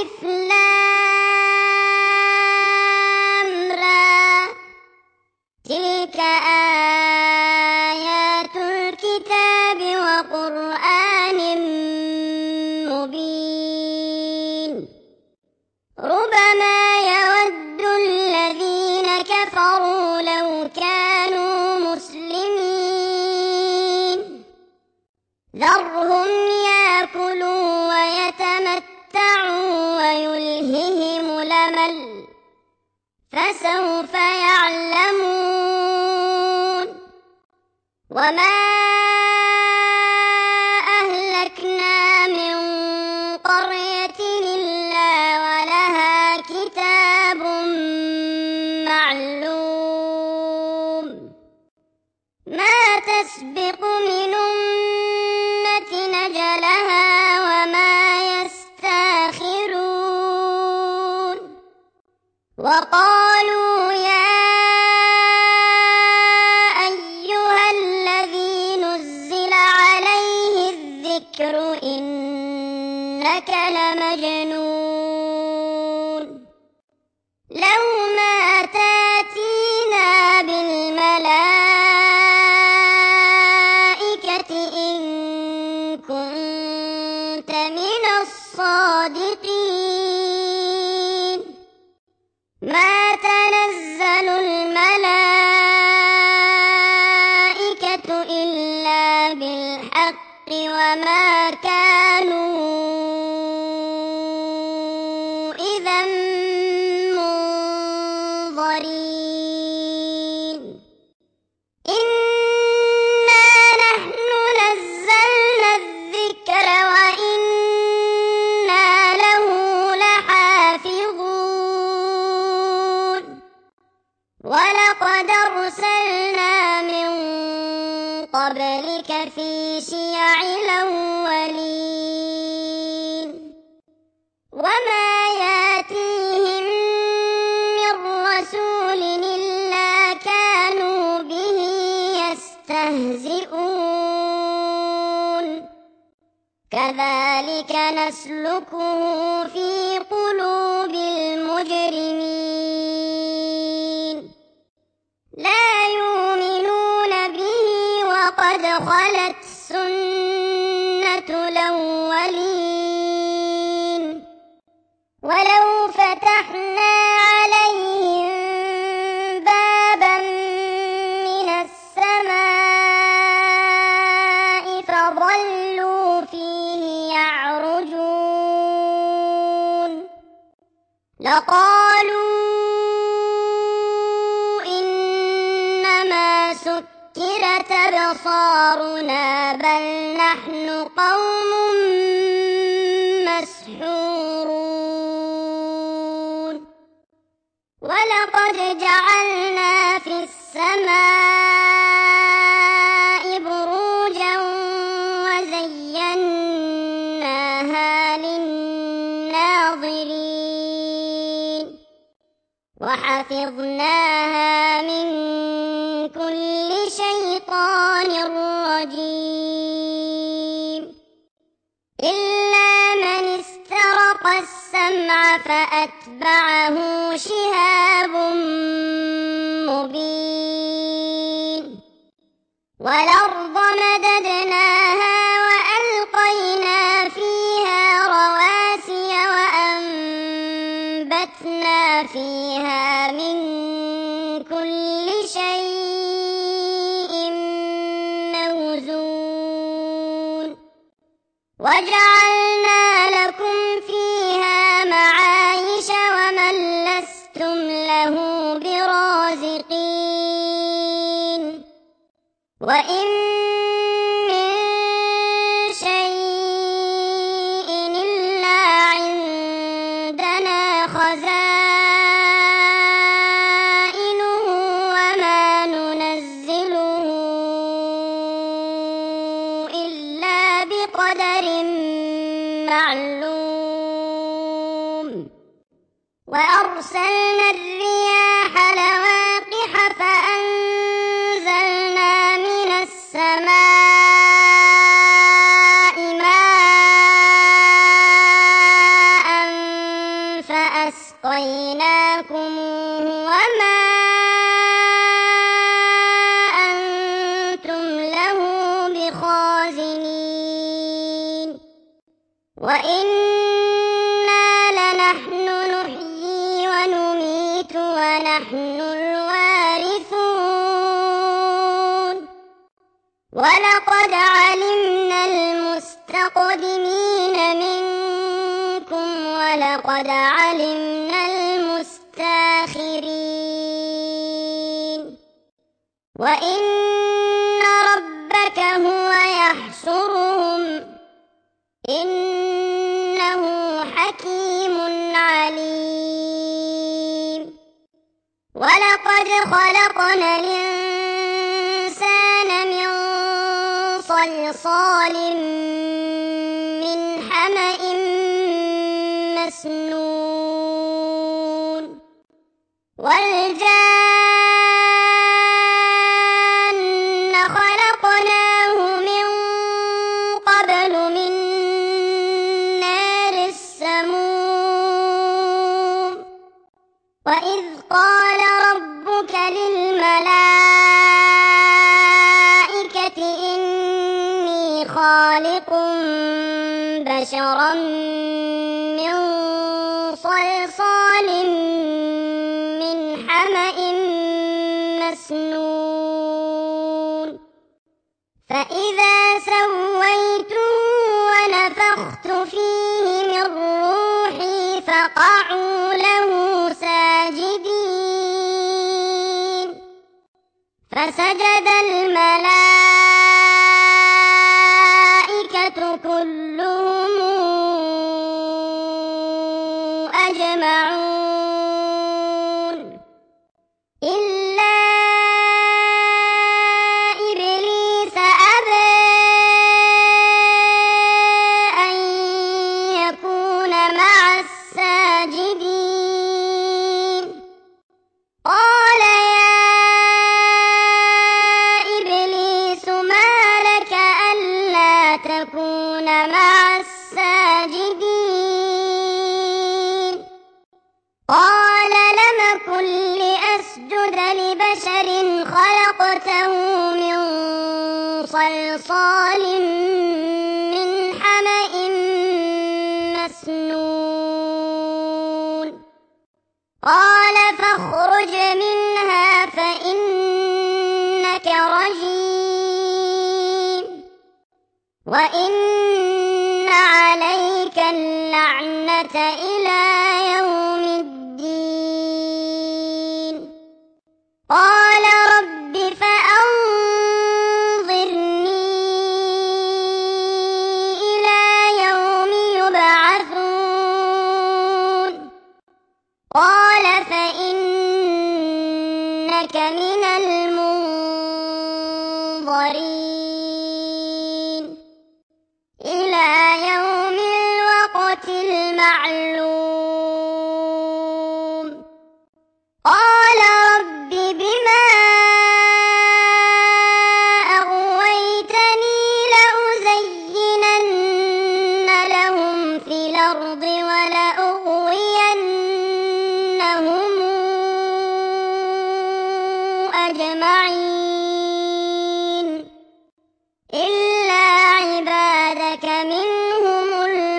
ألف لام را تلك آيات الكتاب وقرآن مبين ربما يود الذين كفروا لو كانوا مسلمين ذرهم يأكلوا ويتمتعوا ويلههم الأمل فسوف يعلمون وما أهلكنا من قرية إلا ولها كتاب معلوم ما تسبق من أمة أجلها وما يستأخرون وقالوا يا أيها الذي نزل عليه الذكر إنك لمجنون لو ما تأتينا بالملائكة إن كنت من الصادقين ما تنزل الملائكة إلا بالحق وما كانوا إذا منظرين إنا نحن نزلنا الذكر وإنا له لحافظون ولقد أرسلنا من قبلك في شيع الأولين وما يأتيهم من رسول إلا كانوا به يستهزئون كذلك نسلكه في قلوب المجرمين لا يؤمنون به وقد خلت سنة الأولين ولو فتحنا عليهم بابا من السماء فظلوا فيه يعرجون لقالوا إنما سكرت أبصارنا بل نحن قوم مسحورون ولقد جعلنا في السماء بروجا وزيناها للناظرين وحفظناها من كل شيطان رجيم إلا من استرق السمع فأتبعه شهاب مبين والأرض مددناها وألقينا فيها رواسي وأنبتنا فيها من كل شيء موزون وجعلنا لكم فيها معايش ومن لستم له برازقين وإن من شيء إلا عندنا خزائنه وما ننزله إلا بقدر معلوم وأرسلنا الرياح لواقح فأنزلنا من السماء ماء أسقيناكموه وما أنتم له بخازنين وإنا لنحن نحيي ونميت ونحن الوارثون ولقد علمنا المستقدمين منكم ولقد علمنا المستاخرين وإن ربك هو يحشرهم إنه حكيم عليم ولقد خلقنا الإنسان من صلصال من حمإ مسنون والجان خلقناه من قبل من نار السموم وإذ قال ربك للملائكة إني خالق بشرا من صلصال من حمإ مسنون فإذا سويته ونفخت فيه من روحي فقعوا له ساجدين فسجد الملائكة كلهم أجمعون إلا إبليس أبى أن يكون مع الساجدين قال يا إبليس ما لك ألا تكون مع الساجدين قال لم أكن لأسجد لبشر خلقته من صلصال من حمإ مسنون قال فاخرج منها فإنك رجيم وإن عليك اللعنة إلى يوم الدين قال رب فأنظرني إلى يوم يبعثون قال فإنك من المنظرين إلى يوم الوقت المعلوم قال رب بما أغويتني لأزينن لهم في الأرض ولأغوينهم أجمعين إلا عبادك منهم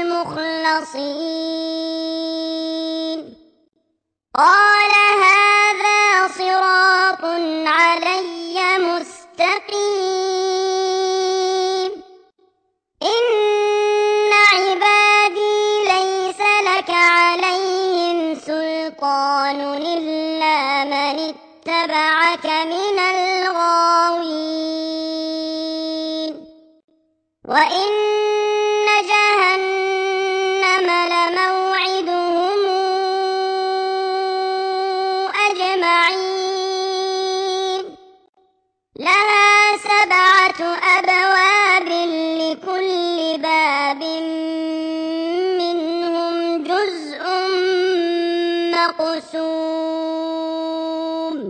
المخلصين قال هذا صراط علي مستقيم إن عبادي ليس لك عليهم سلطان إلا من اتبعك من الغاوين وإن جهنم لموعدهم أجمعين لها 7 أبواب لكل باب منهم جزء مقسوم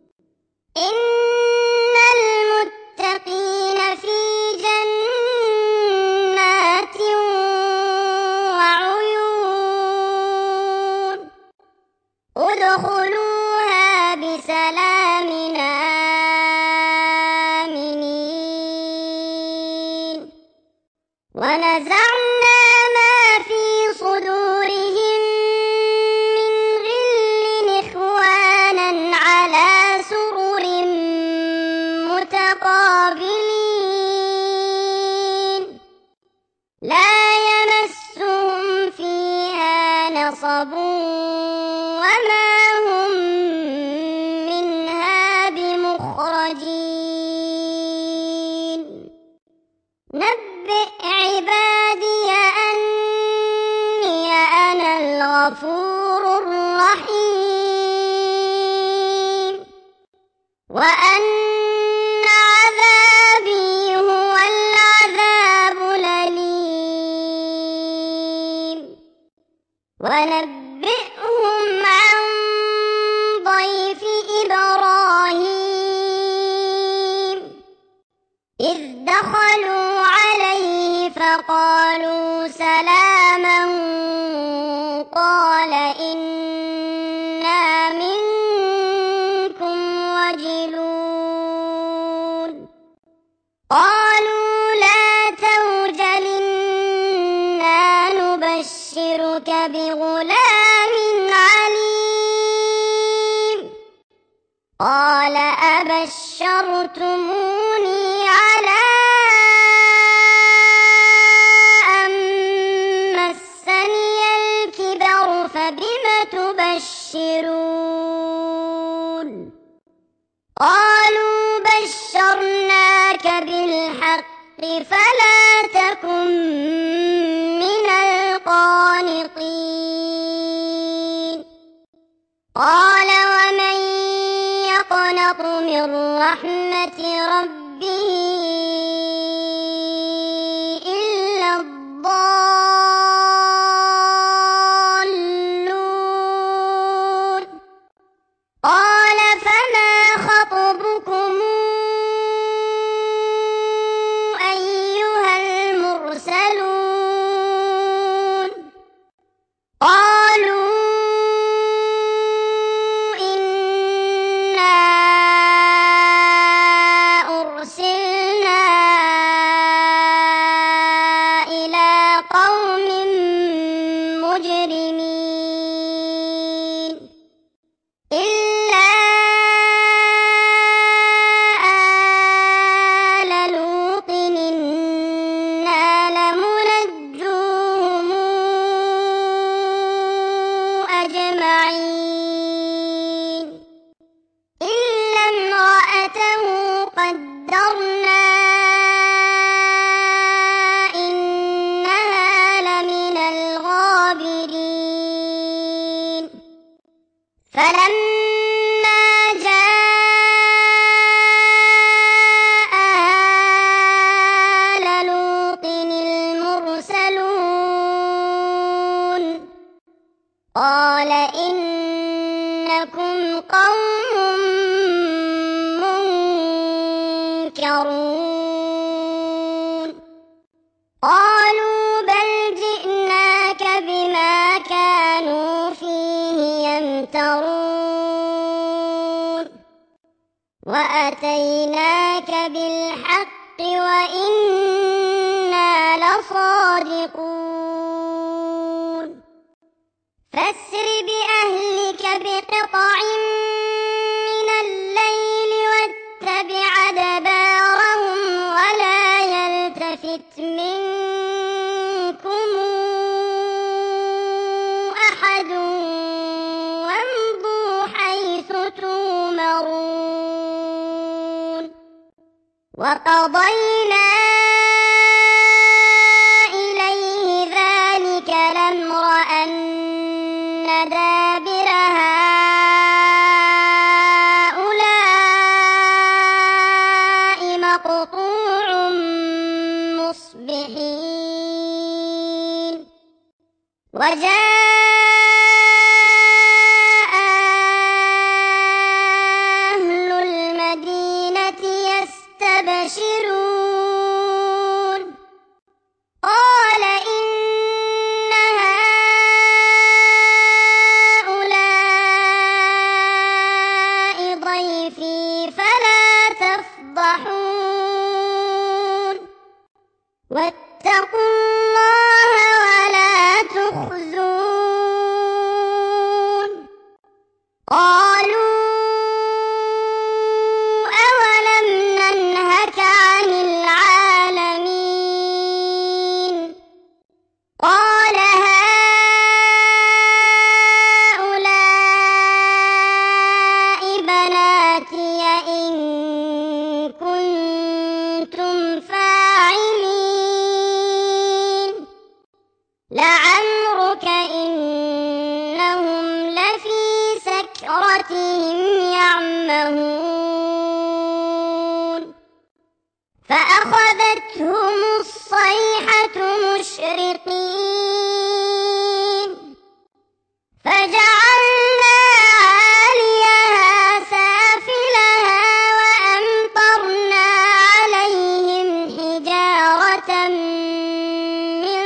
إن المتقين في جنات وعيون كسبوا وما هم منها بمخرجين نبئ عبادي أني أنا الغفور الرحيم وأن عذابي هو العذاب الأليم ونبئهم عن ضيف إبراهيم إذ دخلوا عليه فقالوا سلاما قال إنا منكم وجلون قالوا لا توجل إنا نبشرك بغلام عليم قال أبشرتموني على أن مسني الكبر فبم تبشرون قالوا بشرناك بالحق فلا تكن من القانطين قال ومن يقنط من رحمة ربه إلا الضالون قال فما خطبكم أيها المرسلون قالوا إنا أرسلنا إلى قوم مجرمين إلا آل لوط إنا لمنجوهم أجمعين إلا امرأته قدرنا إنها لمن الغابرين فلما جاء آل لوط المرسلون قال إنكم قوم منكرون قالوا بل جئناك بما كانوا فيه يمترون وأتيناك بالحق وإنا لصادقون فاسر بأهلك بقطع من الليل واتبع أدبارهم ولا يلتفت منكم أحد وامضوا حيث تؤمرون وقضينا إليه ذلك الأمر أن دابر هؤلاء مقطوع مصبحين وجاء أهل المدينة يستبشرون قال إن هؤلاء ضيفي فلا تفضحون واتقوا الله ولا تخزون بصيرتهم يعمهون فأخذتهم الصيحة مشرقين فجعلنا عاليها سافلها وأمطرنا عليهم حجارة من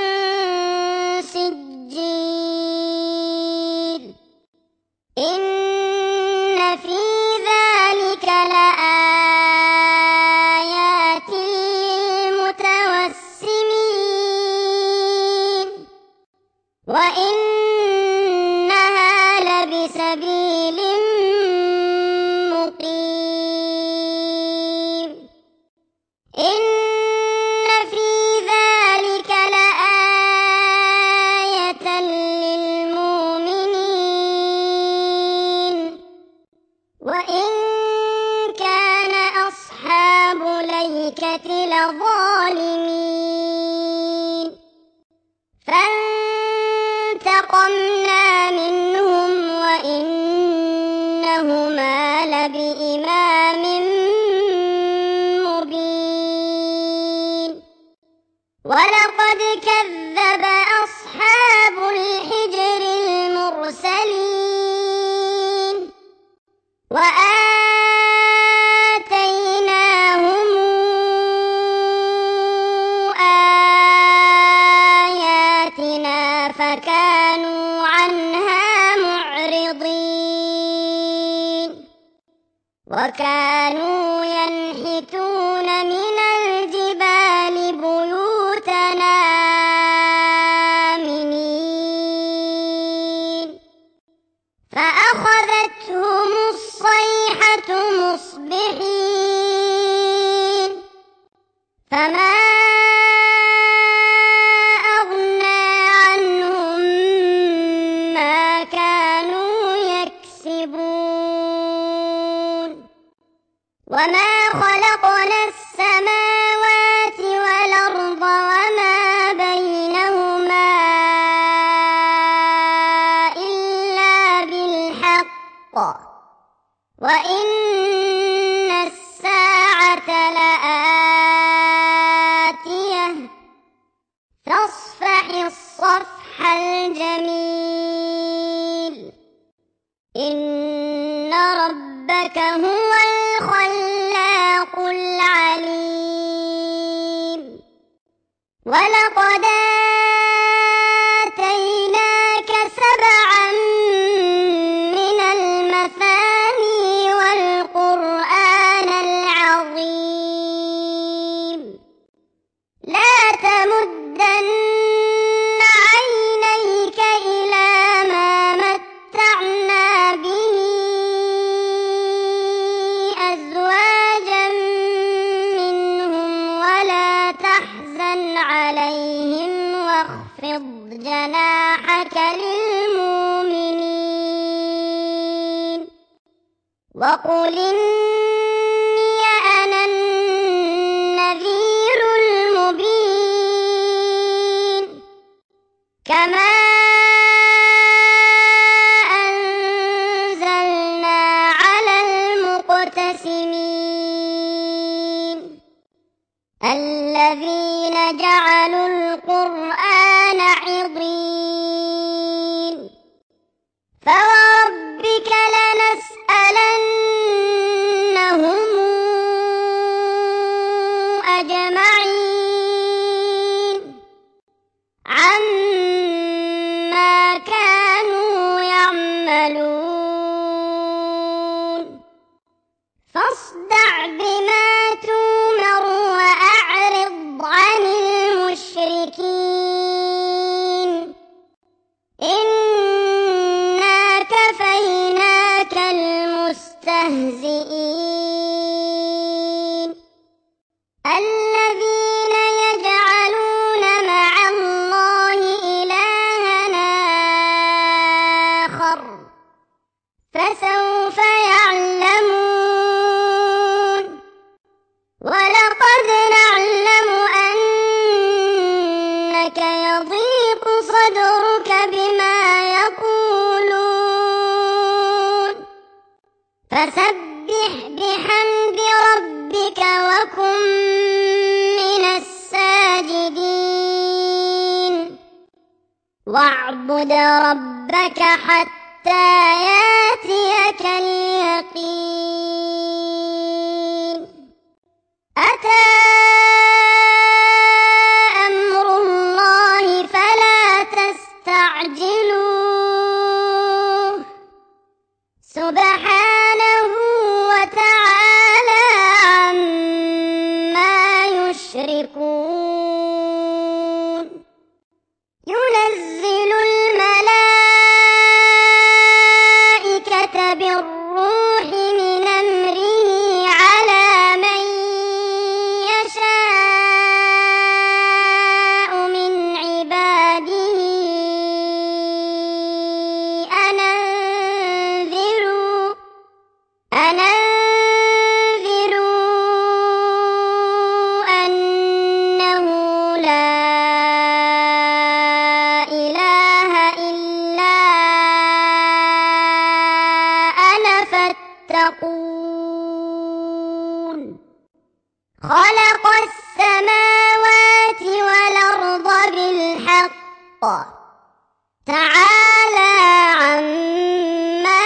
سجيل إن في ذلك لآيات للمتوسمين وإنها لبسبيل مقيم إن في ذلك لآية للمؤمنين وإن كان أصحاب الأيكة لظالمين فانتقمنا منهم وإنهما لبإمام مبين ولقد كذب أصحاب الحجر المرسلين وآتيناهم آياتنا فكانوا عنها معرضين وكانوا ينحتون من الجبال بيوتنا آمنين فأخذتهم الصيحة مصبحين فما أغنى عنهم ما كانوا يكسبون وما خلقنا السماوات والأرض وما بينهما إلا بالحق وإن الساعة لآتية فاصفح الصفح الجميل إن ربك هو الخلاق العليم ولقد آتيناك سبعا من المثاني والقرآن العظيم لا تمدن عينيك إلى ما متعنا به أزواجا منهم ولا تحزن عليهم واخفض جناحك للمؤمنين وقل إني أنا النذير المبين كما أنزلنا على المقتسمين الذين جعلوا القرآن عضين فوربك لنسألنهم أجمعين عما كانوا يعملون فاصدع بما تؤمر وأعرض عن المشركين إنا كفيناك المستهزئين الذين يجعلون مع الله إلها آخر فسوف يعلمون ولقد نعلم أنك يضيق صدرك بما يقولون فسبح بحمد ربك وكن من الساجدين واعبد ربك حتى ياتيك اليقين أتى أمر الله فلا تستعجلوه سبحانه وتعالى عما يشركون ينزل الملائكة بالروح من أمره على من يشاء من عباده أن أنذروا أنه لا إله إلا أنا فاتقون خلق السماوات والأرض بالحق تعالى عما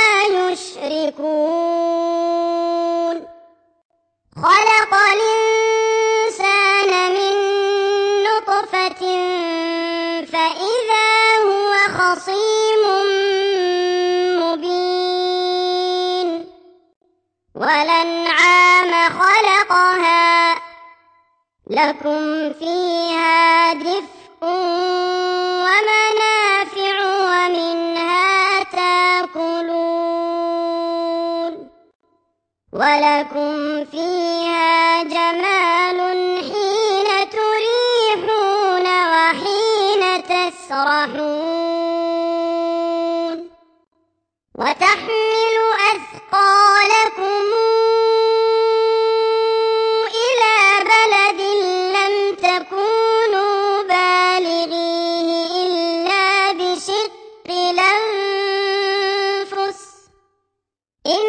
يشركون خلق الإنسان من نطفة فإذا هو خصيم مبين والأنعام خلقها لكم فيها دفء ومنافع ومنها تاكلون ولكم فيها جمال حين تريحون وحين تسرحون وتحمل أثقالكم إلى بلد لم تكونوا بالغيه إلا بشق الأنفس إن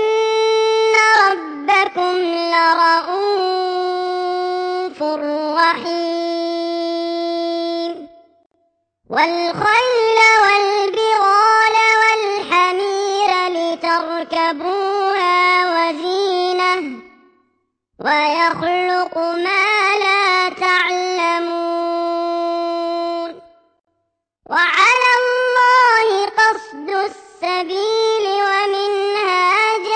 ربكم لرؤوف رحيم والخيل والبغال والحمير لتركبوها وزينة ويخلق ما لا تعلمون وعلى الله قصد السبيل ومنها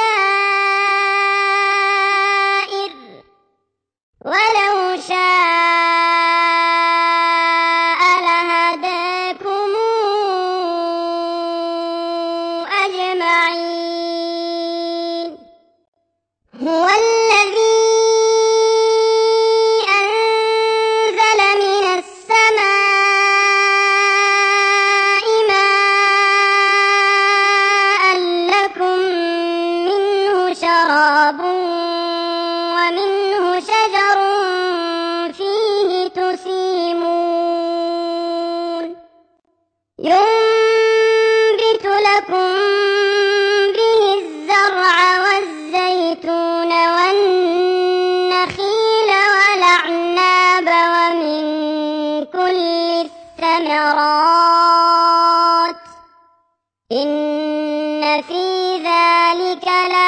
جائر ولو شاء لهداكم أجمعين هو الذي أنزل من السماء ماء لكم منه شراب ومنه شجر فيه تسيمون ينبت لكم به الزرع والزيتون والنخيل والأعناب ومن كل الثمرات إن في ذلك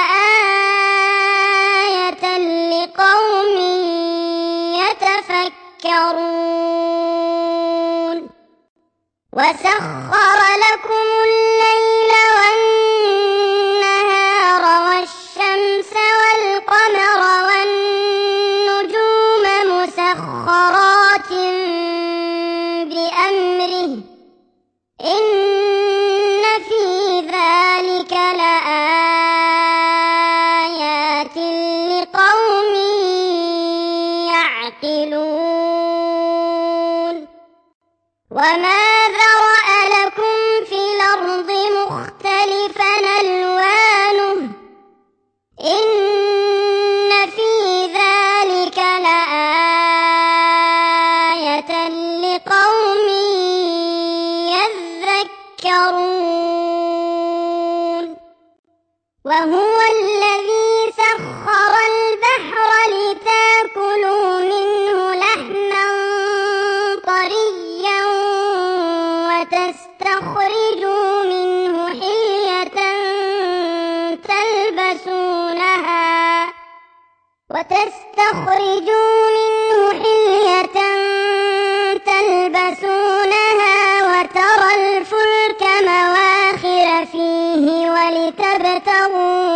لآية لقوم يتفكرون وسخر لكم الليل والنهار والشمس والقمر والنجوم مسخرات بأمره إن في ذلك لآيات لقوم يعقلون وما ذرأ لكم في الأرض مختلفا ألوانه إن في ذلك لآية لقوم يذكرون وهو الذي وتستخرجوا منه حلية تلبسونها وترى الفلك مواخر فيه ولتبتغوا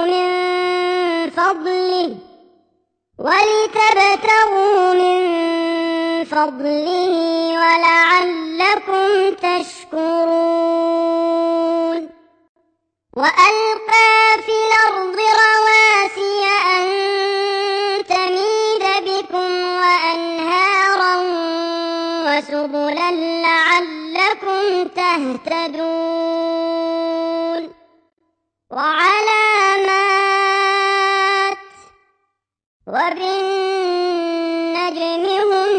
من فضله ولعلكم تشكرون. وألقى في الأرض رواسي أن تميد بكم وأنهارا وسبلا لعلكم تهتدون. وعلامات وبالنجم هم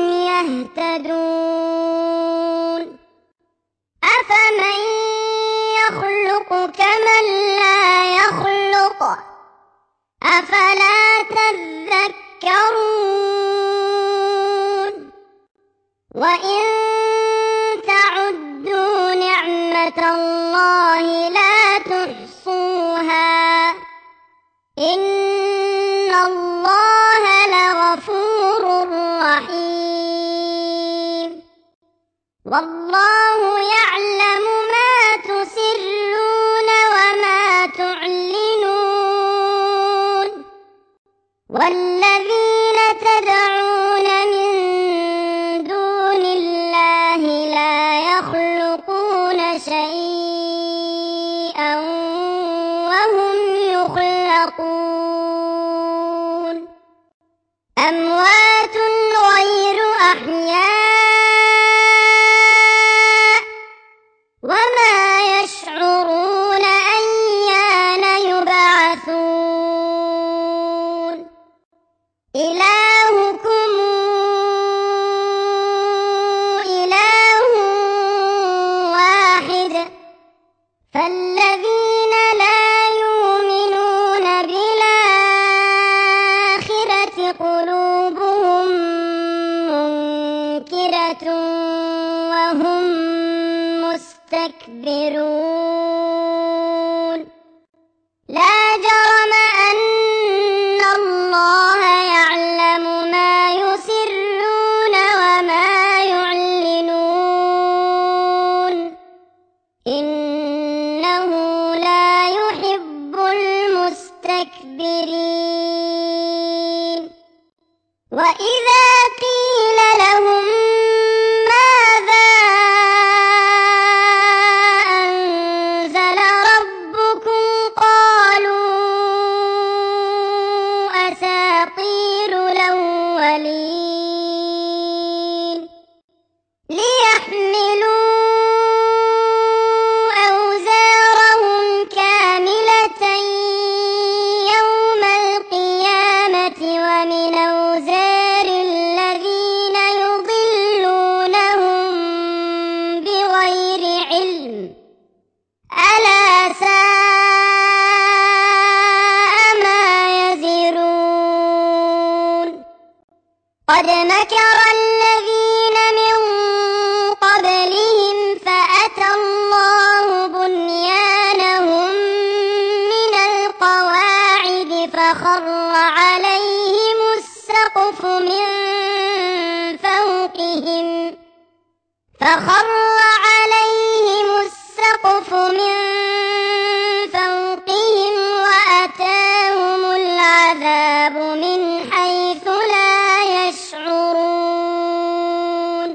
يهتدون. أفمن يخلق كمن لا يخلق أفلا تذكرون. وإن تعدوا نعمة الله لا تحصوها إن الله لغفور رحيم. والله يعلم ما تسرون وما تعلنون. والذين تدعون من دون الله لا يخلقون شيئا وهم يخلقون. أموات غير أحياء وما يشعرون أيان يبعثون. إلهكم إله واحد فالذين لا يؤمنون بالآخرة قلوبهم منكرة وهم مستكبرون. لا جرم أن الله يعلم ما يسرون وما يعلنون إنه لا يحب المستكبرين. وإذا قيل لهم ماذا أنزل ربكم قالوا أساطير الأولين. ليحملوا أوزارهم كاملة يوم القيامة ومن أوزار الذين يضلونهم بغير علم ألا ساء ما يزرون. قد مكر الذين من قبلهم فأتى الله بنيانهم من القواعد فخر عليهم السقف من فوقهم وأتاهم العذاب من حيث لا يشعرون.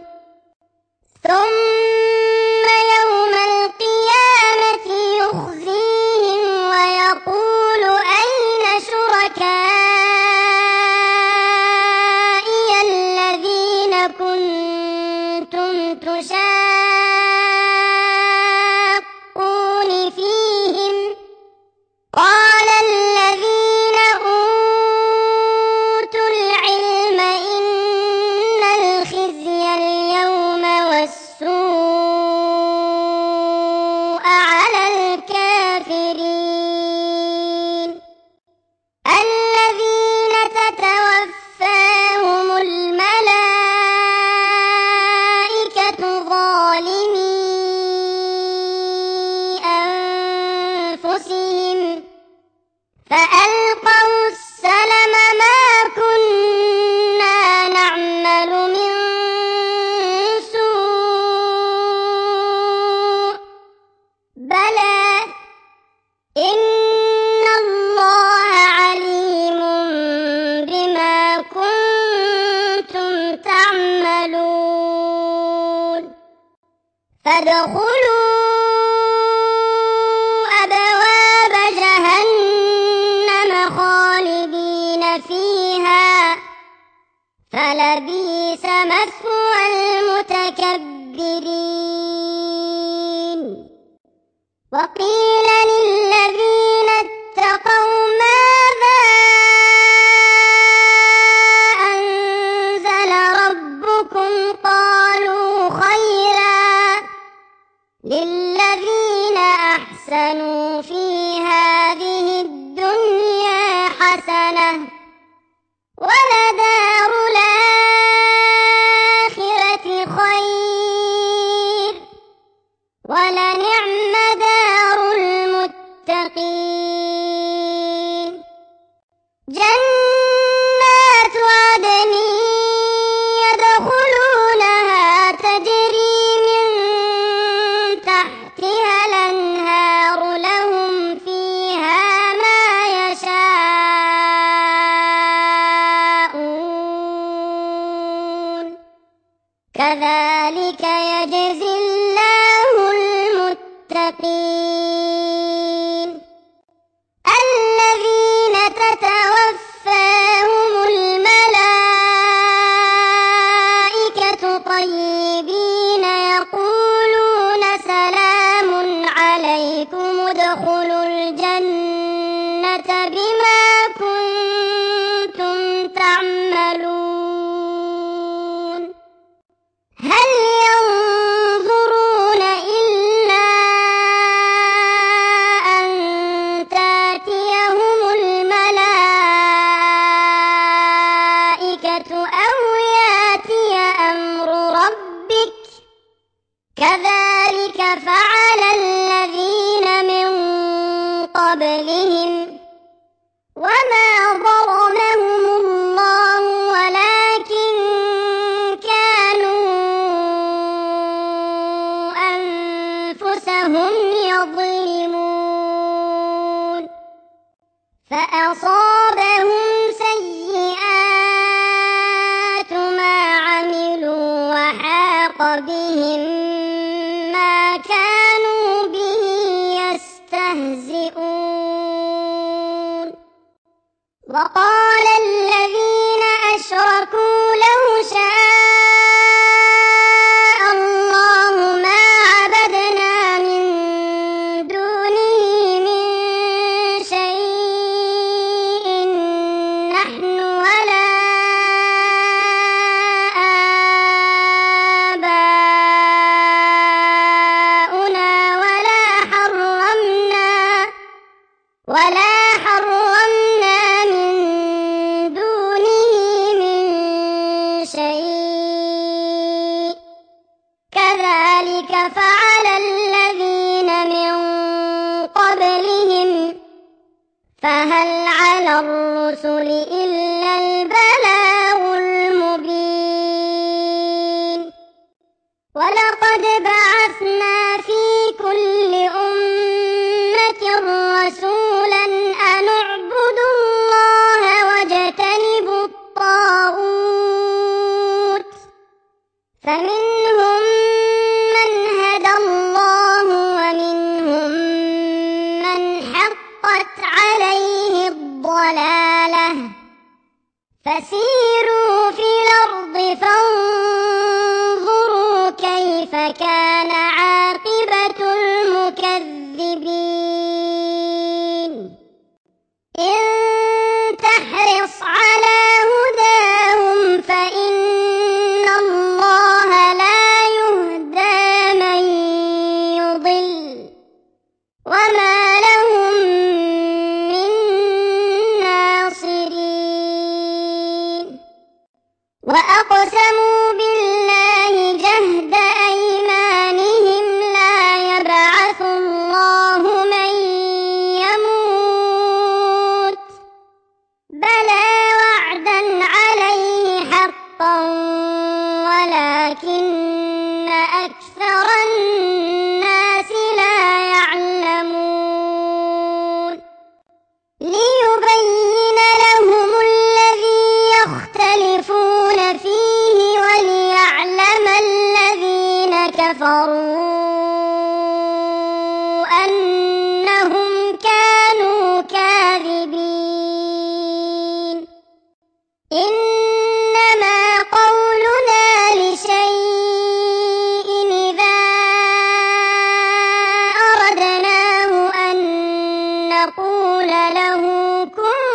ثم يوم القيامة يخزيهم ويقول أين شركائي الذين كنتم تشاقون فلبئس مثوى المتكبرين. وقيل للذين اتقوا ماذا أنزل ربكم قالوا خيرا للذين أحسنوا في هذه الدنيا حسنة ولدار الآخرة خير ولنعم دار المتقين. جنات عدن يدخلونها تجري من تحتها الأنهار لهم فيها ما يشاءون كذلك يجزي الله المتقين. الذين تتوفاهم الملائكة طيبين يقولون سلام عليكم ادخلوا الجنة بما كنتم تعملون. هل ينظرون إلا أن تأتيهم الملائكة أو يأتي أمر ربك كذلك فعل الذين من قبلهم وما ظلمهم الله ولكن كانوا أنفسهم يظلمون. فأصابهم سيئات ما عملوا وحاق بهم ما كانوا به يستهزئون. وقال الذين أشركوا لو شاء الله ما عبدنا من دونه من شيء نحن ولا آباؤنا ولا حرمنا من دونه من شيء كذلك فعل الذين من قبلهم فهل على الرسل إلا البلاغ المبين. ولقد بعثنا في كل أمة رسولا أن اعبدوا الله واجتنبوا الطاغوت فمنهم من هدى الله ومنهم من حقت عليه الضلالة فسيروا في الأرض فانظروا كيف كان عاقبة المكذبين. إن تحرص على هداهم فإن الله لا يهدى من يضل وما لهم من ناصرين. وأقسموا بالله جهد أيمانهم لا يبعث الله من يموت بلى يقول له كن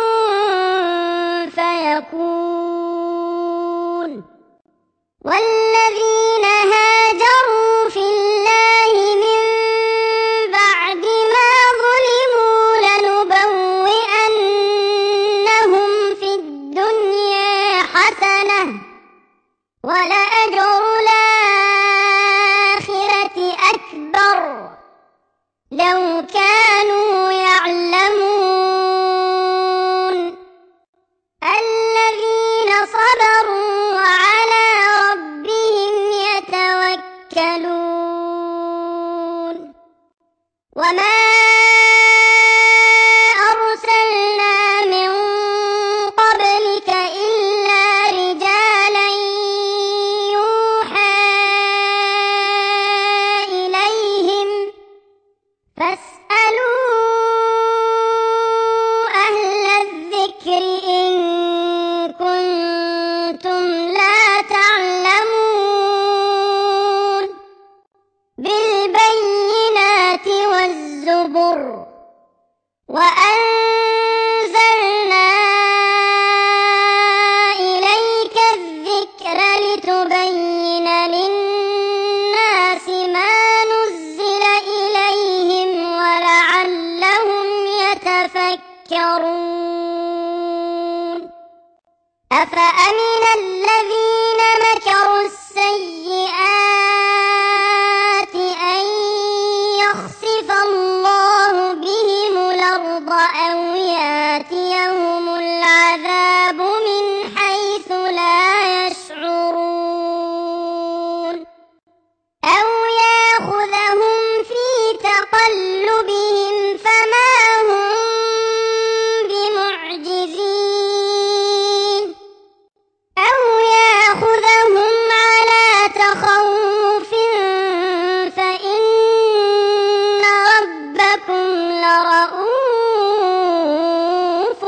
فيكون. والذين هاجروا في الله من بعد ما ظلموا لنبوئنهم في الدنيا حسنة ولأجر الآخرة أكبر لو كانوا يعلمون. الذين صبروا وعلى ربهم يتوكلون. وما أرسلنا من قبلك إلا رجالا يوحى إليهم فاسألوا أهل الذكر إن كنتم لا تعلمون. بالبينات والزبر وأنزلنا إليك الذكر لتبين للناس ما نزل إليهم ولعلهم يتفكرون. أفأمن الذين مكروا السيئات أن يخسف الله بهم الأرض أو يأتيهم العذاب من حيث لا يشعرون أو يأخذهم في تقلبهم فما هم بمعجزين أو يأخذهم على تخوف فإن ربكم لرؤوف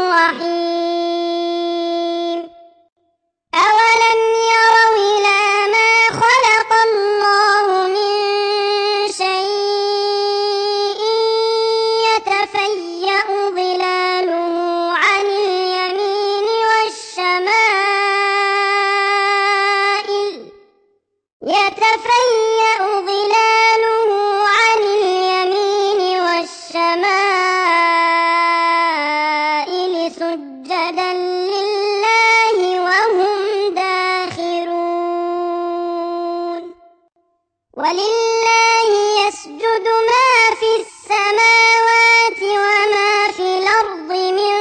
رحيم. أولم يروا إلى ما خلق الله من شيء يتفيأ ظلاله عن اليمين والشمائل سجدا لله وهم داخرون. ولله يسجد ما في السماوات وما في الأرض من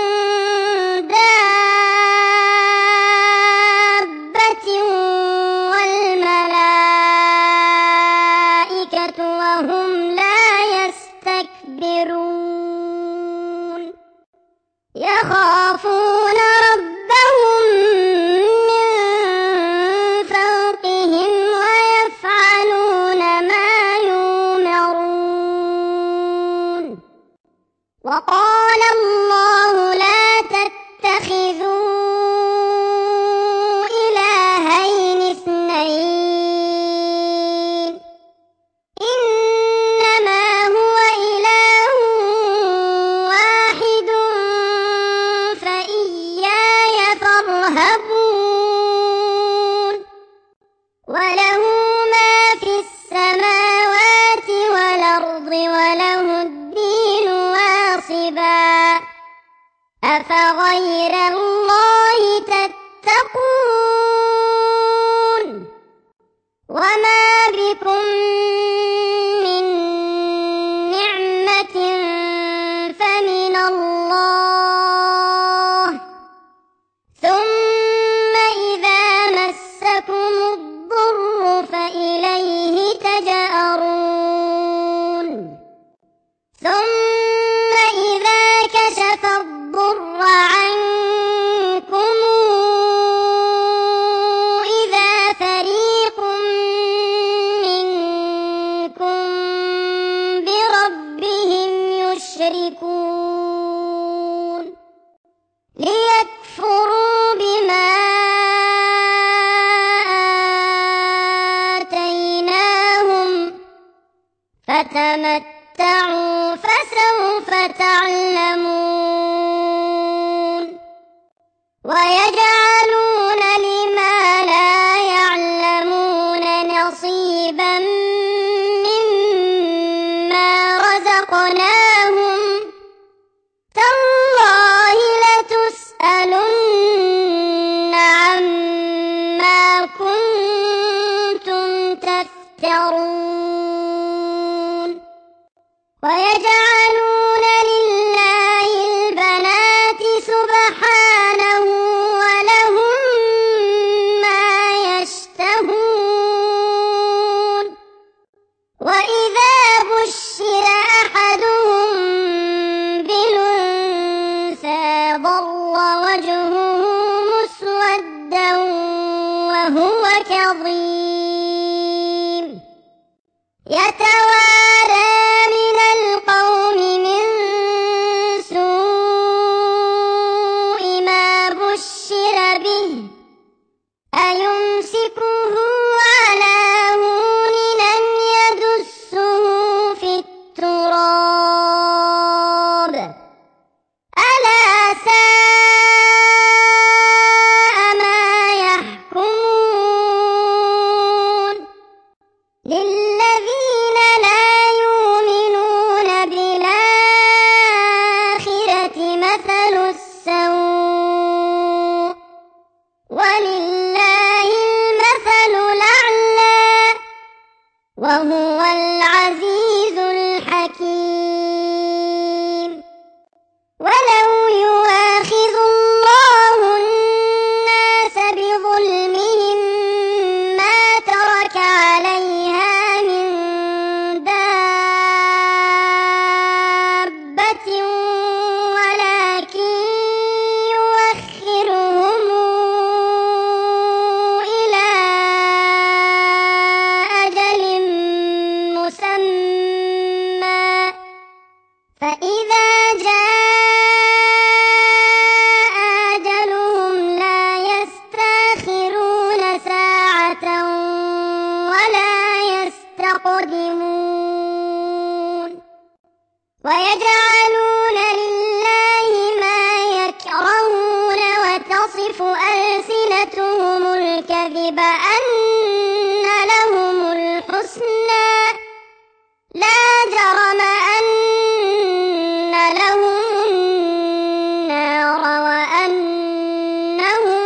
دابة والملائكة وهم لا يستكبرون. يخافون ربهم من فوقهم ويفعلون ما يؤمرون. وقال الله لا تتخذوا إلهين اثنين إنما هو إله واحد فإياي فارهبون. وله ما في السماوات والأرض وله الدين واصبا أفغير الله تتقون. وما بكم من نعمة فمن الله ثم إذا مسكم الضر فإليه تجأرون. ثم إذا كشف الضر عنكم إذا فريق منكم بربهم يشركون. ليكفروا بما آتيناهم فتمتعوا فسوف تعلمون. ويجعلون لله البنات سبحانه ولهم ما يشتهون وإذا بشر أحدهم بالأنثى ظل وجهه مسودا وهو كظيم يتوارى من القوم من سوء ما بشر به أيمسكه على هون أم يدسه في التراب ألا ساء ما يحكمون للذين لا يؤمنون بالآخرة مثل السوء ولله المثل الأعلى وهو العزيز الحكيم ولو يؤاخذ الله الناس بظلمهم ما ترك عليها من دابة ولكن يؤخرهم إلى أجل مسمى فإذا جاء أجلهم لا يستأخرون ساعة ولا يستقدمون ويجعلون لله ما يكرهون وتصف ألسنتهم الكذب أن لهم الحسنى لا جرم أن لهم النار وأنهم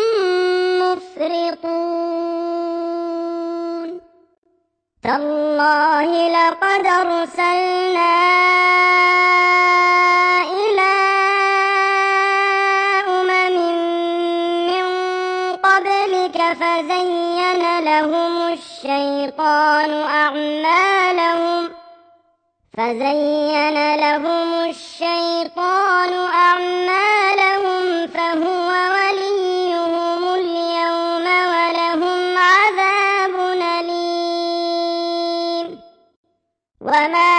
مفرطون تالله لقد أرسلنا إلى أمم من قبلك فزين لهم الشيطان أعمالهم فهو وليهم اليوم ولهم عذاب أليم وما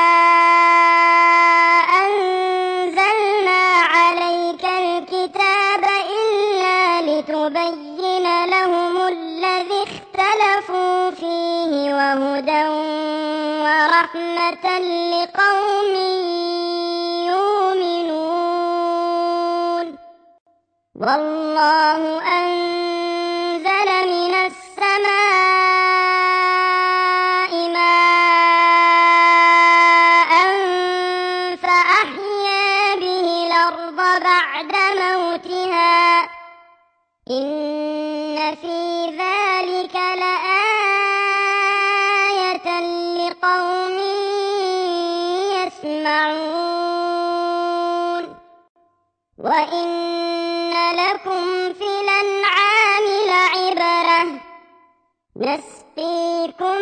أنزلنا عليك الكتاب إلا لتبين لهم الذي اختلفوا فيه وهدى ورحمة لقوم يؤمنون والله أنزل من السماء ماء فأحيا به الأرض بعد موتها إن في ذلك لآية لقوم يسمعون وإن لكم في الأنعام لعبرة نسقيكم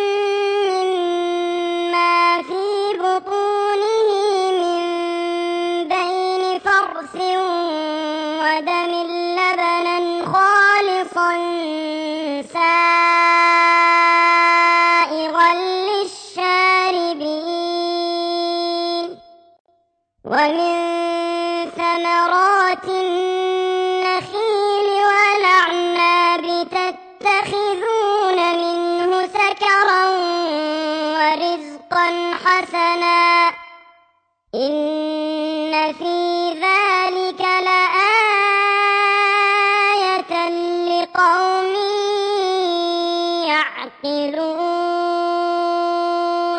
مما في بطونه من بين فرث ودم لبنا خالصا سائغا للشاربين ومن ثمرات النخيل والأعناب تتخذون منه سكرا ورزقا حسنا إن في ذلك لآية لقوم يعقلون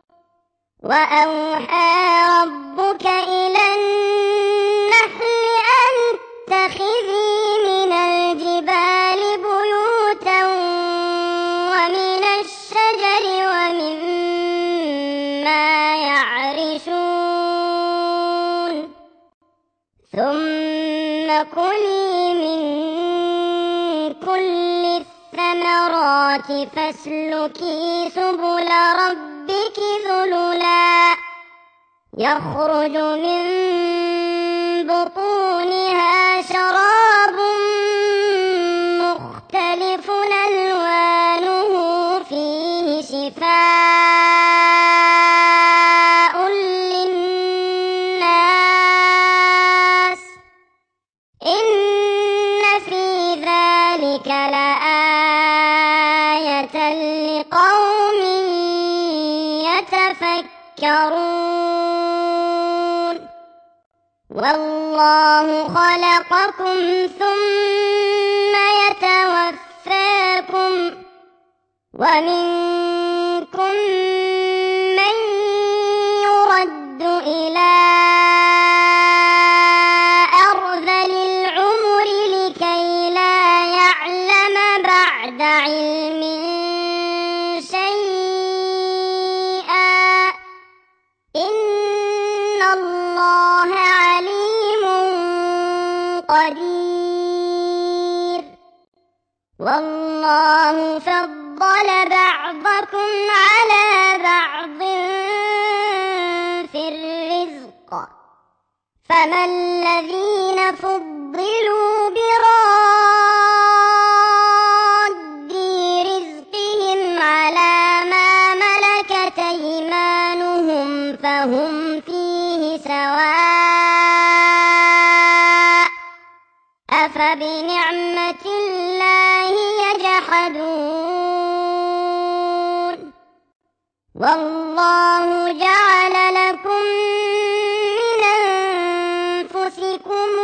وأوحى ربك إلى النحل أن اتخذي من الجبال بيوتا ومن الشجر ومما يعلمون ثم كلي من كل الثمرات فاسلكي سبل ربك ذللا يخرج من بطونها شراب مختلف ألوانه فيه شفاء للناس إن في ذلك لآية لقوم يتفكرون والله خلقكم ثم يتوفاكم ومنكم من يرد إلى أرذل العمر لكي لا يعلم بعد علم شيئا إن الله عليم قدير والله فضل بعضكم على بعض في الرزق فما الذين فضلوا براد رزقهم على ما ملكت أيمانهم فهم فيه سواء أفبنعمة الله يجحدون والله جعل لكم من أنفسكم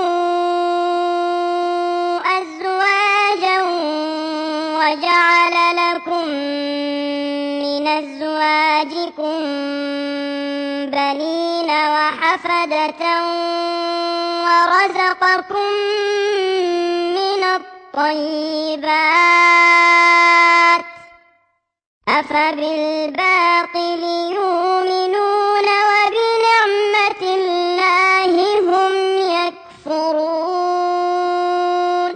أزواجا وجعل لكم من أزواجكم بنين وحفدة ورزقكم من الطيبات أفبالباطل يؤمنون وبنعمة الله هم يكفرون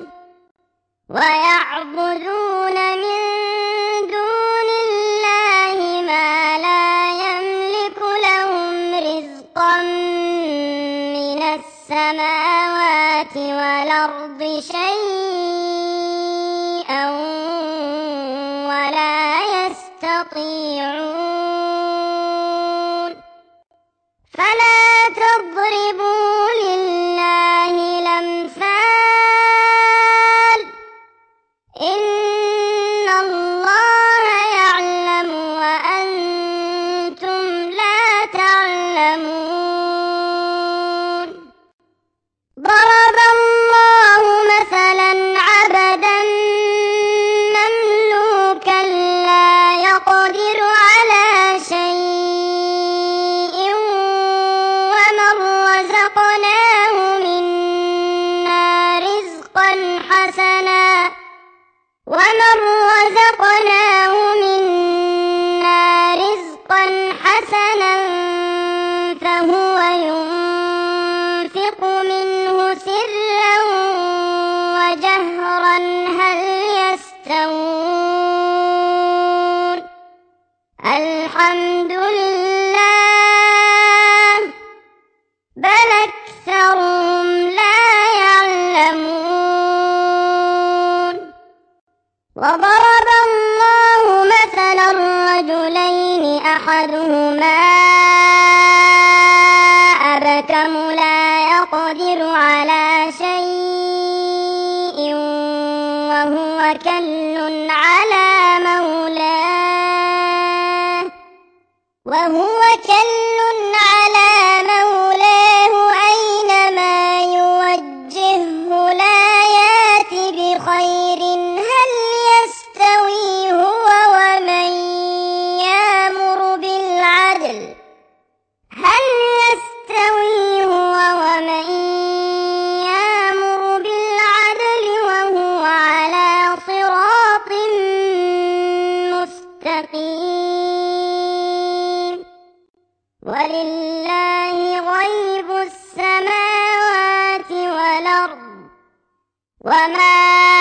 ويعبدون من دون الله ما لا يملك لهم رزقا من السماوات والأرض شيئا ولا يستطيعون فلا تضربوا لله الأمثال إن الله يعلم وأنتم لا تعلمون ضرب الله مثلا عبدا مملوكا لا يقدر على شيء ومن رزقناه منا رزقا حسنا فهو ينفق منه سرا وجهرا هل يستوون الحمد لله بل أكثرهم لا يعلمون وضرب الله مثلا رجلين أحدهما أبكم لا يقدر على شيء وهو كل على مولاه أينما يوجهه لا يأتي بخير هل يستوي هو ومن يأمر بالعدل وهو على صراط مستقيم ولله غيب السماوات وما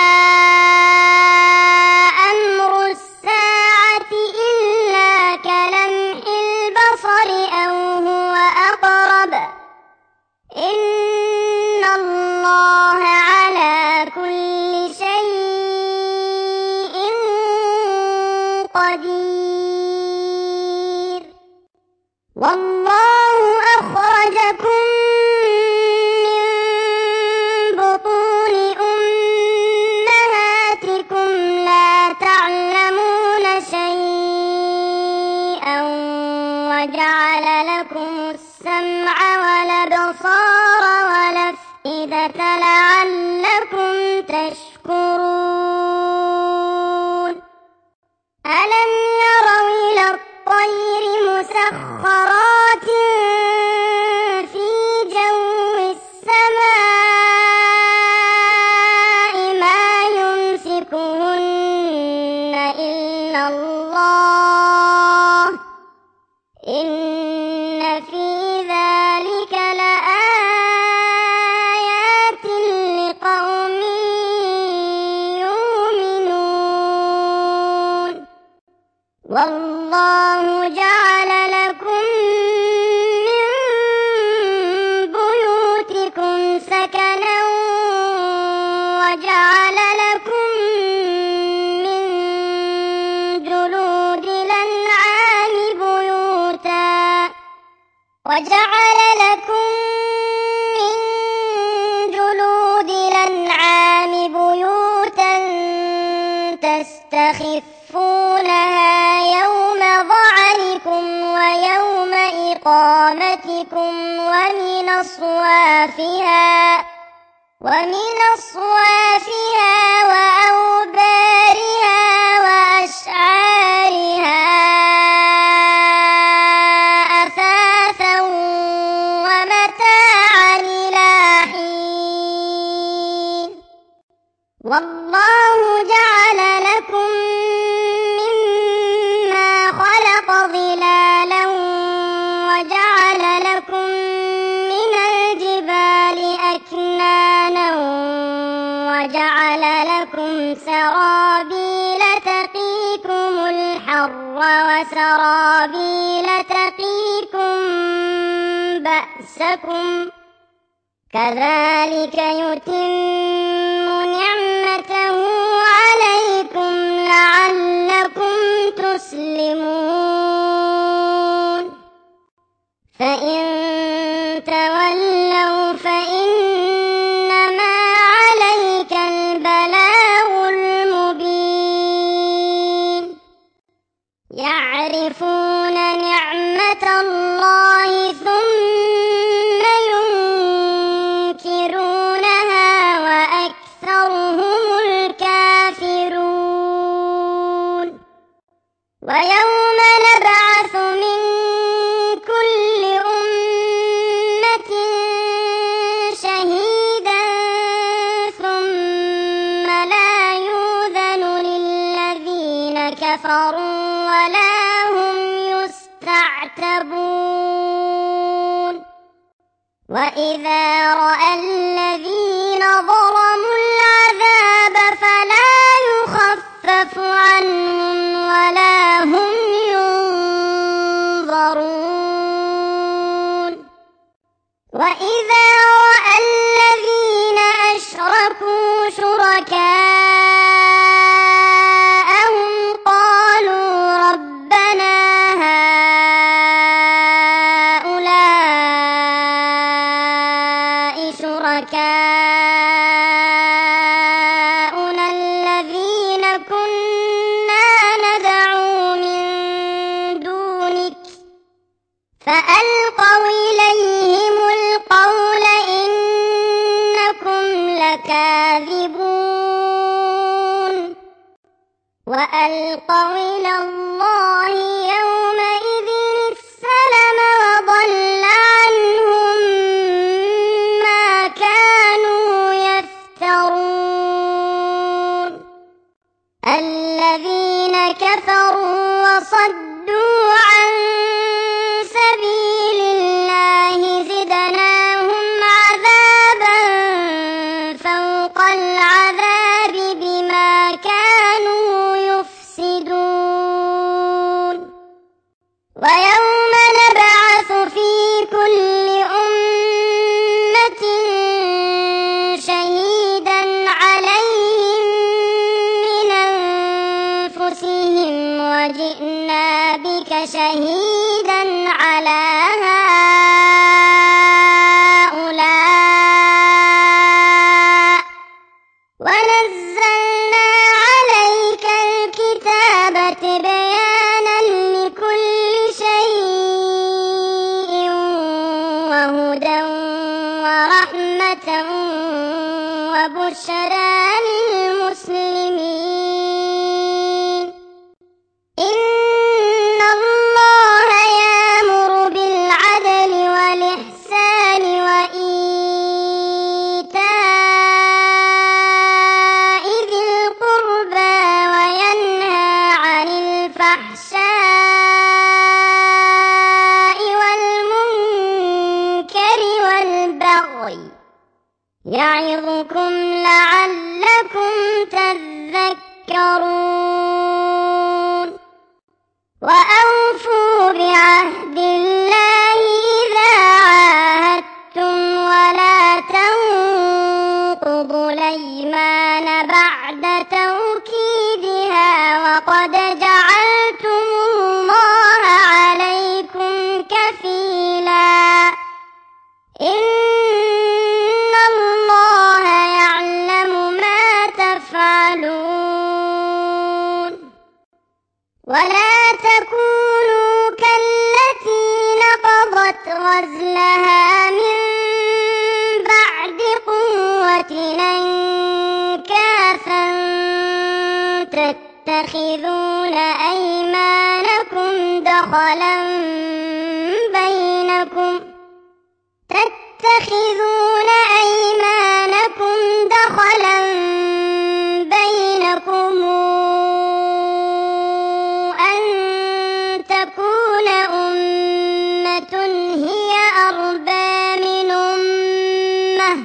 أمر الساعة إلا كلمح البصر أو هو أقرب إن الله على كل شيء قدير والله أخرجكم من بطون أمهاتكم لا تعلمون شيئا وجعل لكم السمع والأبصار والأفئدة لعلكم تشكرون ألم يروا إلى الطير مسخرات في جو السماء ما يمسكهن إلا الله إن في ذلك لآيات لقوم يؤمنون والله جعل لكم من بيوتكم سكنا وجعل لكم من جلود الأنعام بيوتا تستخفونها يوم ظعنكم ويوم إقامتكم ومن أصوافها وأوبارها وأشعارها أثاثا ومتاعا إلى حين والله جعل لكم مما خلق ظلالا وجعل لكم من الجبال أكنانا وجعل لكم سرابيل تقيكم الحر وسرابيل تقيكم بأسكم كذلك يتم نعمته عليكم لعلكم تسلمون فإن تولوا فإنما عليك البلاغ المبين يعرفون نعمة الله ثم ينكرونها وأكثرهم الكافرون ويوم نبعث من كل أمة شهيدا ثم لا يؤذن للذين كفروا ولا هم يستعتبون وإذا رأى الذين ظلموا العذاب فلا يخفف عنهم ولا هم ينظرون وإذا رأى الذين أشركوا شركاءهم قالوا ربنا هؤلاء شركاؤنا الذين كنا ندعو من دونك فألقوا إليهم القول إنكم لكاذبون وألقوا إلى الله يومئذ السلم وضل عنهم ما كانوا يفترون الذين كفروا وصدوا عن سبيل الله زدناهم عذابا فوق العذاب وهدى ورحمة وبشرى للمسلمين. إن الله يأمر بالعدل والإحسان وإيتاء ذي القربى وينهى عن الفحشاء والمنكر والبغي يعظكم لعلكم تذكرون. وأوفوا بعهد الله إذا عاهدتم ولا تنقضوا الأيمان بعد توكيدها وقد جعلتم الله عليكم كفيلا. إن الله يعلم ما تفعلون. ولا تكونوا كالتي نقضت غزلها من بعد قوة أنكاثا تتخذون أيمانكم دخلا بينكم أن تكون أمة هي أربى من أمة.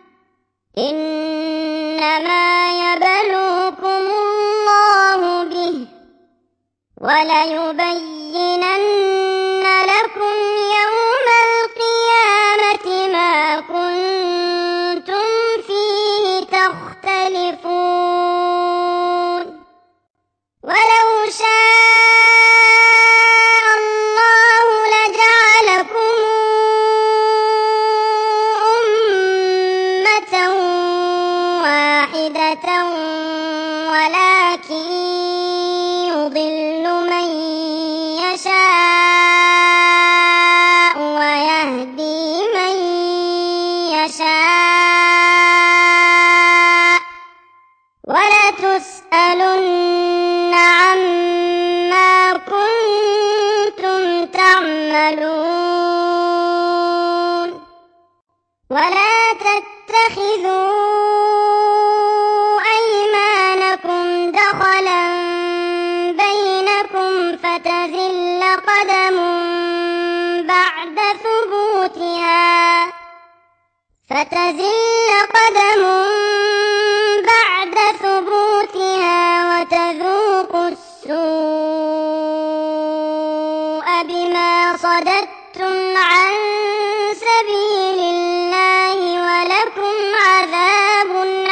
إنما يبلوكم الله به وليبينن لكم يوم القيامة ما كنتم فيه تختلفون. ولو شاء الله لجعلكم أمة واحدة ولكن يضل من يشاء ويهدي من يشاء ولتسألن عما كنتم تعملون. ولا تتخذوا أيمانكم دخلا بينكم فتزل قدم بعد ثبوتها وتذوقوا السوء بما صددتم عن سبيل الله ولكم عذاب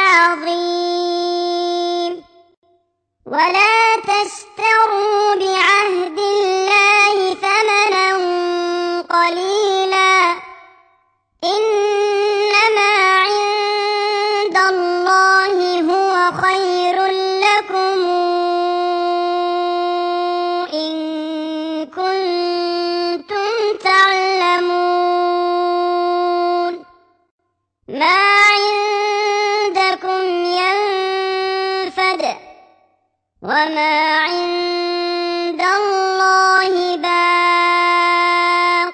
عظيم. ولا تشتروا بعهد الله ثمنا قليلا. إنما عند الله هو خير لكم إن كنتم تعلمون. ما عندكم ينفد وما عند الله باق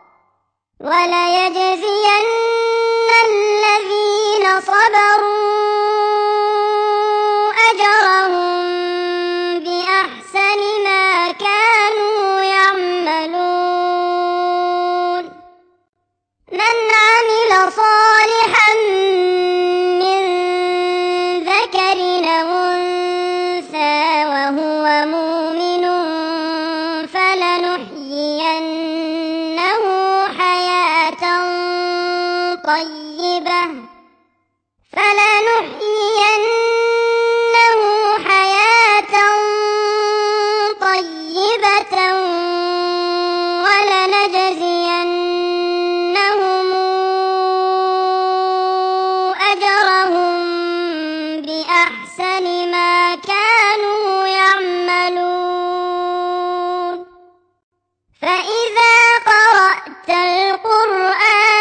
وليجزين الذين صبروا أجرهم بأحسن ما كانوا يعملون. من عمل صالحا من ذكر أو أنثى وهو مؤمن فلنحيينه حياة طيبة ولنجزينهم أجرهم بأحسن ما كانوا يعملون. فإذا قرأت القرآن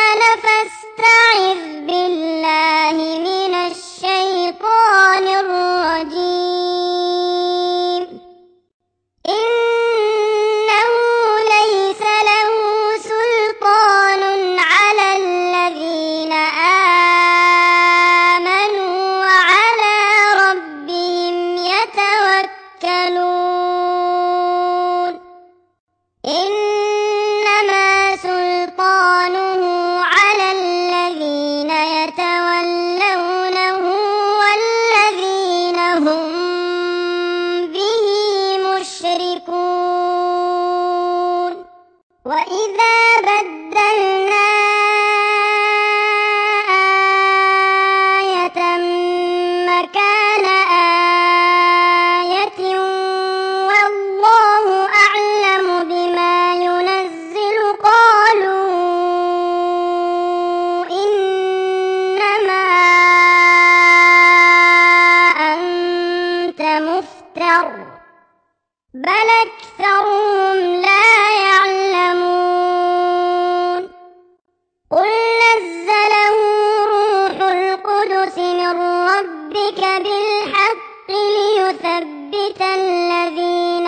ربك بالحق ليثبت الذين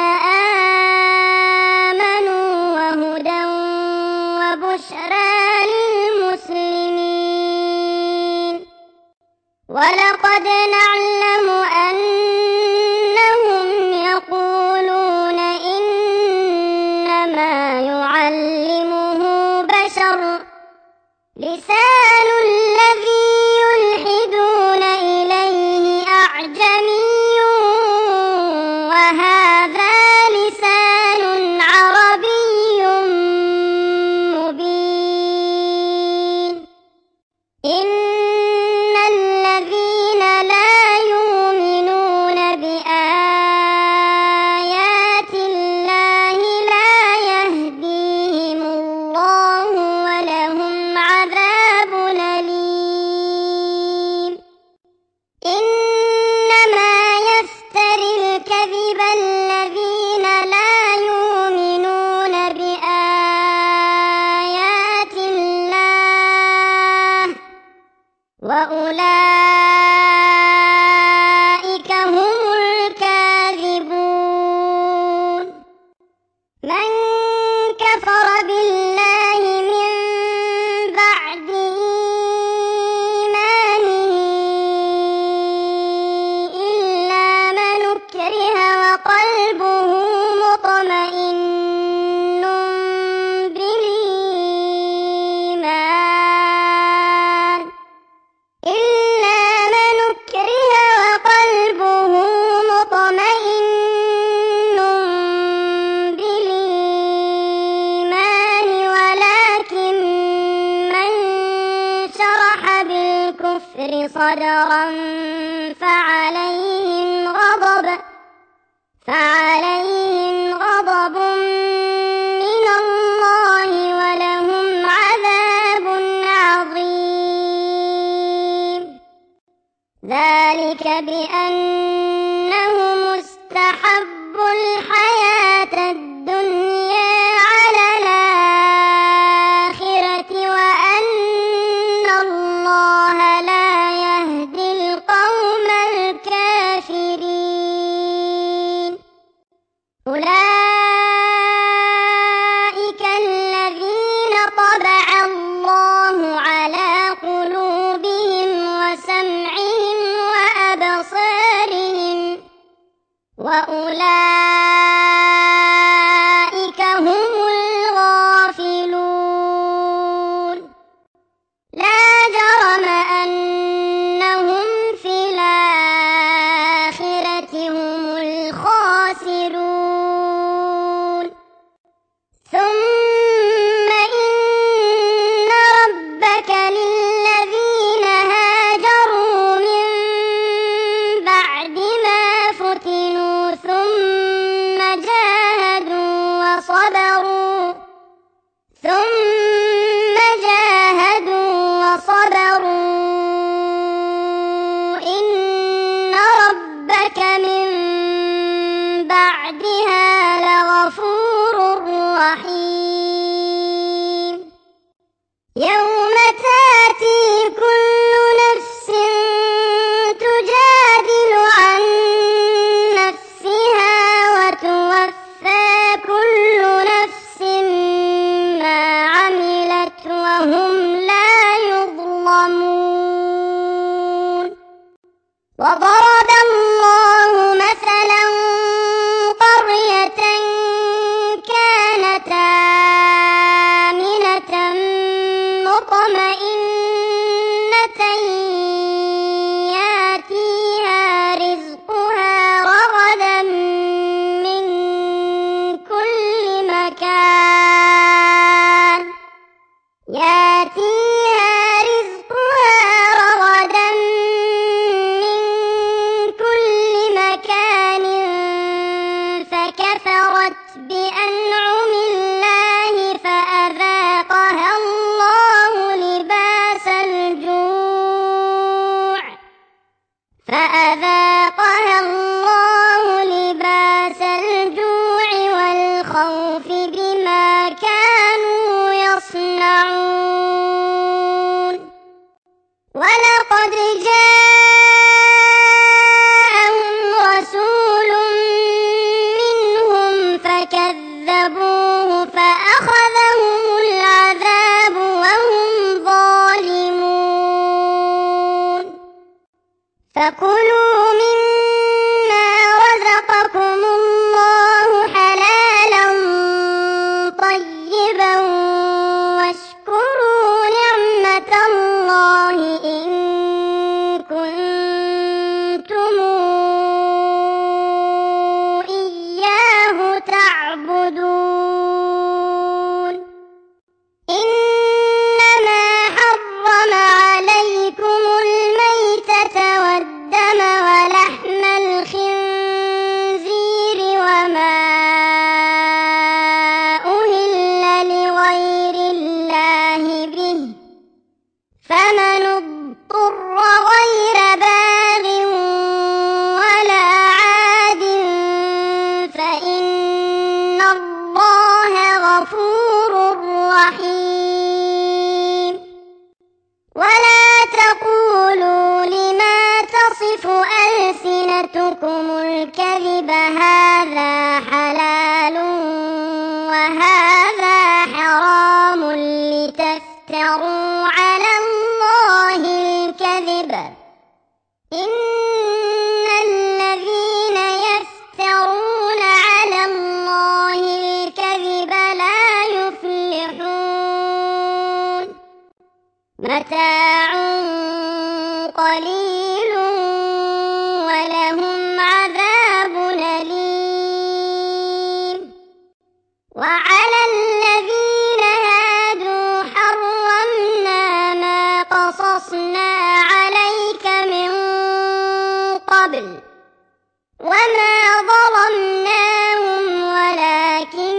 آمنوا وهدى وبشرى للمسلمين. ولقد نعلم أنهم يقولون إنما يعلمه بشر لسان الذي يلحدون إليه أعجمي وهذا لسان عربي مبين. إن الذين لا يؤمنون بآيات الله لا يهديهم الله ولهم عذاب أليم. إنما يفتري الكذب الذين لا يؤمنون بآيات الله وأولئك هم الكاذبون. من كفر بالله من بعد إيمانه إلا من أكره وقلبه مطمئن بالإيمان ولكن من شرح بالكفر صدرا فعليهم غضب من الله ولهم عذاب عظيم. ذلك بأنهم استحبوا الحياة الدنيا على الآخرة وأن الله لا يهدي القوم الكافرين. أولئك الذين طبع الله على قلوبهم وسمعهم وأبصارهم وأولئك هم الغافلون. لا جرم أنهم في الآخرة هم الخاسرون. ثم إن ربك للذين هاجروا من بعد ما فتنوا ثم جاهدوا وصبروا إن ربك من بعدها لغفور رحيم. يوم تأتي كل نفس تجادل عن نفسها وتوفى كل نفس ما عملت وهم لا يظلمون. وضرب الله مثلا قرية كانت آمنة مطمئنة يأتيها رزقها رغدا من كل مكان فكفرت بأنعم الله فأذاقها الله لباس الجوع والخوف بما كانوا يصنعون. فكلوا مما رزقكم الله حلالا طيبا واشكروا نعمة الله إن كنتم إياه تعبدون إنما حرم عليكم الميتة والدم ولحم الخنزير وما أهل لغير الله به فمن اضطر غير باغ ولا عاد فإن الله غفور رحيم ولا تقولوا لما تصف ألسنتكم الكذب هذا حلال وهذا حرام لتفتروا على الله الكذب إن الذين يفترون على الله الكذب لا يفلحون متاع قليل ولهم عذاب أليم وعلى الذين هادوا حرمنا ما قصصنا عليك من قبل وما ظلمناهم ولكن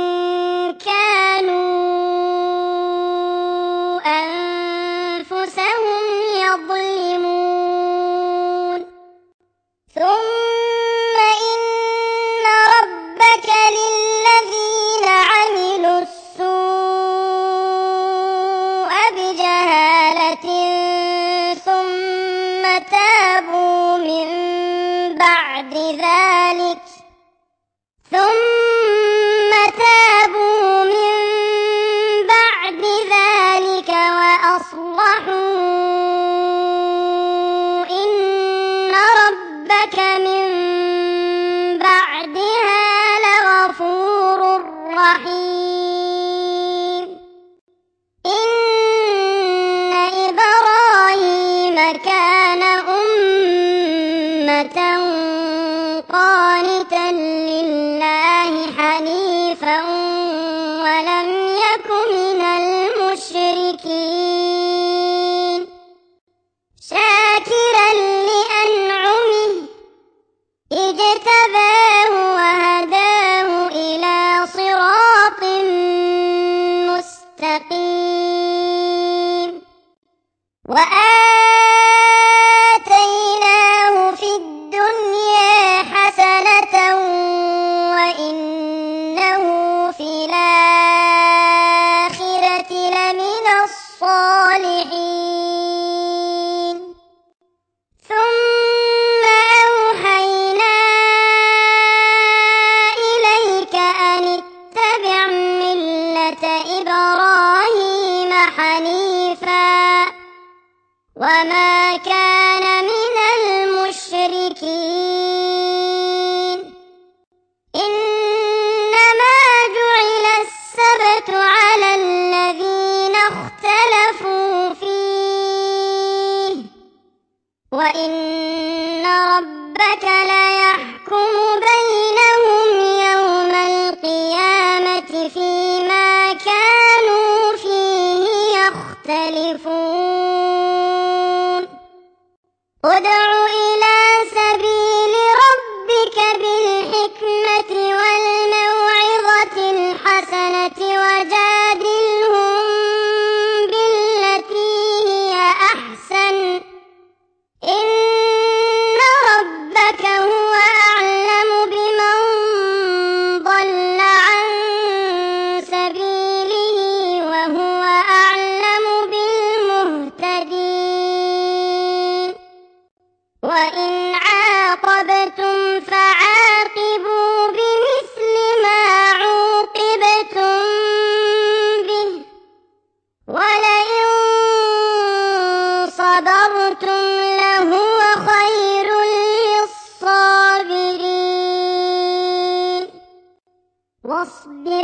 كانوا أنفسهم يظلمون ثم إن ربك للذين عملوا السوء بجهالة ثم تابوا من بعد ذلك وأصلحوا إن ربك من بعدها لغفور رحيم إن إبراهيم كان أمة قانتا لله حنيفا ولم يك من المشركين شاكرا لأنعمه اجتباه وهداه إلى صراط مستقيم وآتيناه في الدنيا حسنة وإنه في الآخرة لمن الصالحين ثم أوحينا إليك أن اتبع ملة إبراهيم حنيفا وما كان من المشركين إنما جعل السبت على الذين اختلفوا فيه وإن ربك ليحكم بينهم يوم القيامة فيما كانوا فيه يختلفون ادع إلى سبيل ربك بالحكمة والموعظة الحسنة وجادلهم بالتي هي أحسن إن ربك هو أعلم بمن ضل عن سبيله وهو أعلم بالمهتدين وإن عاقبتم فعاقبوا بمثل ما عوقبتم به ولئن صبرتم لهو خير فاصبر